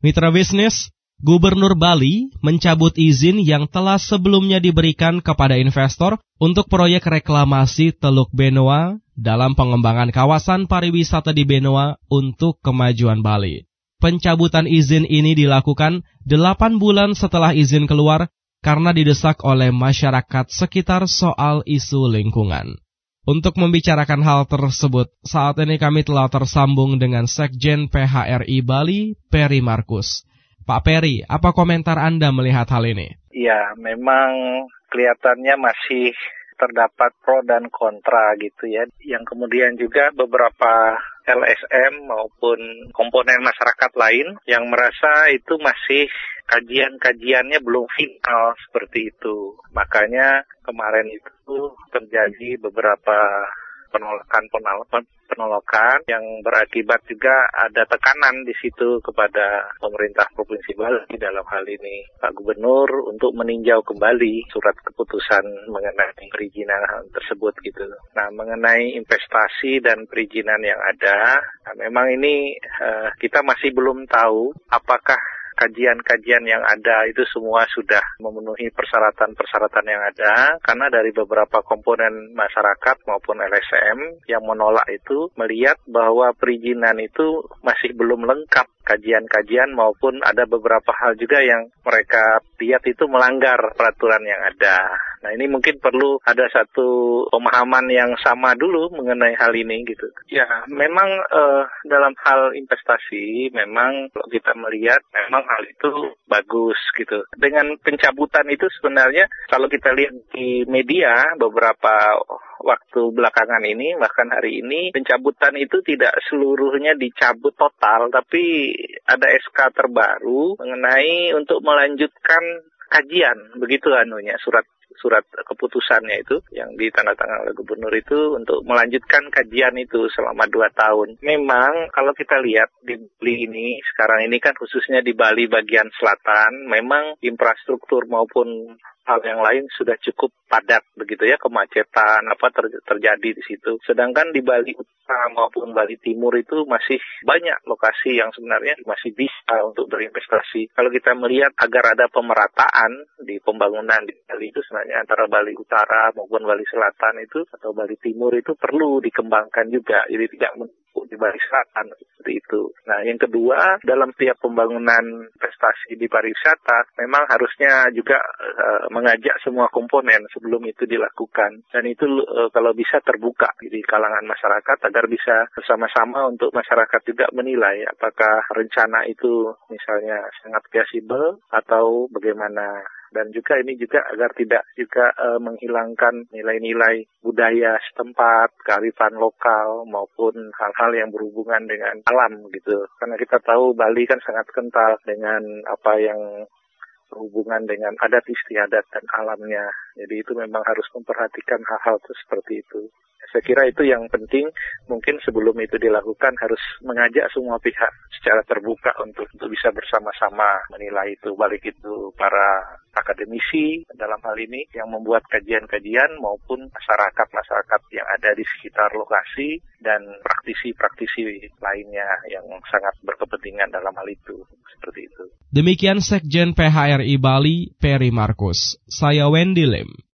Mitra bisnis, Gubernur Bali mencabut izin yang telah sebelumnya diberikan kepada investor untuk proyek reklamasi Teluk Benoa dalam pengembangan kawasan pariwisata di Benoa untuk kemajuan Bali. Pencabutan izin ini dilakukan 8 bulan setelah izin keluar karena didesak oleh masyarakat sekitar soal isu lingkungan. Untuk membicarakan hal tersebut, saat ini kami telah tersambung dengan Sekjen PHRI Bali, Peri Markus. Pak Peri, apa komentar Anda melihat hal ini? Ya, memang kelihatannya masih terdapat pro dan kontra gitu ya. Yang kemudian juga beberapa LSM maupun komponen masyarakat lain yang merasa itu masih kajian-kajiannya belum final seperti itu. Makanya kemarin itu terjadi beberapa penolakan yang berakibat juga ada tekanan di situ kepada pemerintah Provinsi Bali dalam hal ini Pak Gubernur untuk meninjau kembali surat keputusan mengenai perizinan tersebut gitu. Nah, mengenai investasi dan perizinan yang ada, nah, memang ini kita masih belum tahu apakah kajian-kajian yang ada itu semua sudah memenuhi persyaratan-persyaratan yang ada, karena dari beberapa komponen masyarakat maupun LSM yang menolak itu melihat bahwa perizinan itu masih belum lengkap kajian-kajian maupun ada beberapa hal juga yang mereka lihat itu melanggar peraturan yang ada. Nah, ini mungkin perlu ada satu pemahaman yang sama dulu mengenai hal ini gitu. Ya, memang dalam hal investasi memang kalau kita melihat memang hal itu bagus gitu. Dengan pencabutan itu sebenarnya kalau kita lihat di media beberapa waktu belakangan ini, bahkan hari ini, pencabutan itu tidak seluruhnya dicabut total, tapi ada SK terbaru mengenai untuk melanjutkan kajian, begitu surat keputusannya itu yang ditandatangani oleh gubernur itu untuk melanjutkan kajian itu selama 2 tahun. Memang kalau kita lihat di Bali ini, sekarang ini kan khususnya di Bali bagian selatan, memang infrastruktur maupun hal yang lain sudah cukup padat begitu ya, kemacetan terjadi di situ. Sedangkan di Bali Utara maupun Bali Timur itu masih banyak lokasi yang sebenarnya masih bisa untuk berinvestasi. Kalau kita melihat agar ada pemerataan di pembangunan di Bali itu sebenarnya antara Bali Utara maupun Bali Selatan itu atau Bali Timur itu perlu dikembangkan juga. Jadi tidak menumpuk di Bali Selatan seperti itu. Nah, yang kedua, dalam tiap pembangunan investasi di pariwisata memang harusnya juga mengajak semua komponen sebelum itu dilakukan, dan itu kalau bisa terbuka di kalangan masyarakat agar bisa bersama-sama untuk masyarakat juga menilai apakah rencana itu misalnya sangat feasible atau bagaimana. Dan juga ini juga agar tidak juga menghilangkan nilai-nilai budaya setempat, kearifan lokal maupun hal-hal yang berhubungan dengan alam gitu. Karena kita tahu Bali kan sangat kental dengan apa yang berhubungan dengan adat istiadat dan alamnya. Jadi itu memang harus memperhatikan hal-hal seperti itu. Saya kira itu yang penting, mungkin sebelum itu dilakukan harus mengajak semua pihak secara terbuka untuk bisa bersama-sama menilai itu, baik itu para akademisi dalam hal ini yang membuat kajian-kajian maupun masyarakat-masyarakat yang ada di sekitar lokasi dan praktisi-praktisi lainnya yang sangat berkepentingan dalam hal itu, seperti itu. Demikian Sekjen PHRI Bali, Peri Markus. Saya Wendy Lim.